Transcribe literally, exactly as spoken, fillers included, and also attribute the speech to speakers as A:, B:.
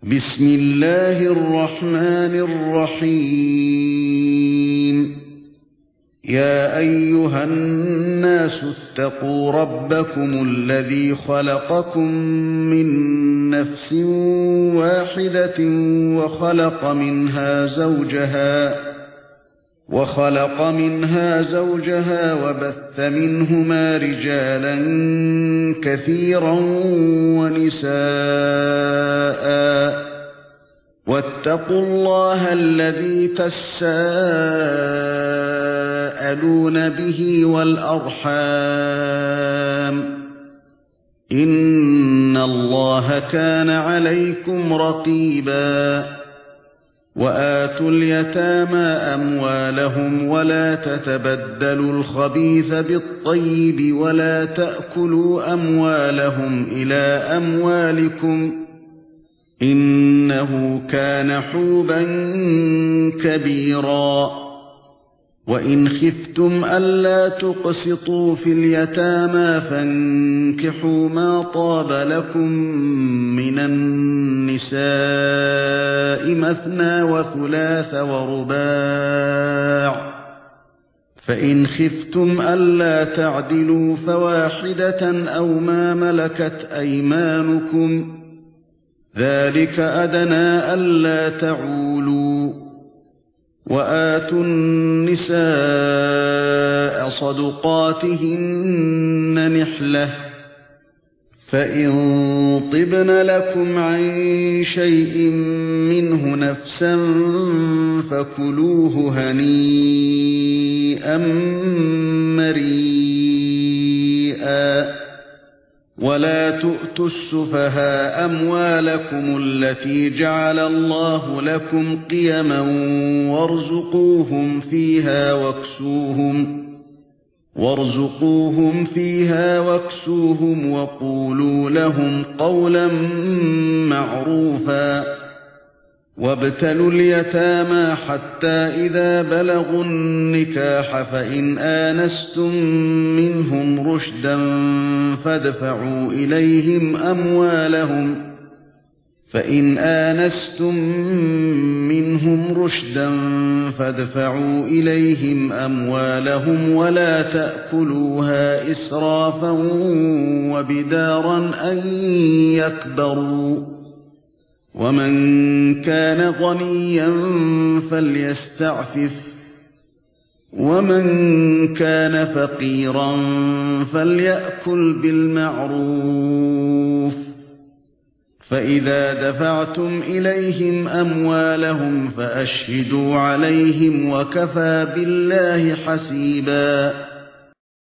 A: بسم الله الرحمن الرحيم يا أيها الناس اتقوا ربكم الذي خلقكم من نفس واحدة وخلق منها زوجها وخلق منها زوجها وبث منهما رجالا كثيرا ونساء واتقوا الله الذي تساءلون به والأرحام إن الله كان عليكم رقيبا وآتوا اليتامى أموالهم ولا تتبدلوا الخبيث بالطيب ولا تأكلوا أموالهم إلى أموالكم إنه كان حوبا كبيرا وإن خفتم ألا تقسطوا في اليتامى فانكحوا ما طاب لكم من النساء مثنى وثلاث ورباع فإن خفتم ألا تعدلوا فواحدة أو ما ملكت أيمانكم ذلك أدنى ألا تعولوا وآتوا النساء صدقاتهن نحلة فإن طبن لكم عن شيء منه نفسا فكلوه هنيئا مريئا ولا تؤتوا السفهاء أموالكم التي جعل الله لكم قيما وارزقوهم فيها واكسوهم وارزقوهم فيها واكسوهم وقولوا لهم قولا معروفا وابتلوا اليتامى حتى إذا بلغوا النكاح فإن آنستم منهم رشدا فادفعوا إليهم أموالهم فإن آنستم منهم رشدا فادفعوا إليهم أموالهم ولا تأكلوها إسرافا وبدارا أن يكبروا ومن كان غنيا فليستعفف ومن كان فقيرا فليأكل بالمعروف فإذا دفعتم إليهم أموالهم فأشهدوا عليهم وكفى بالله حسيبا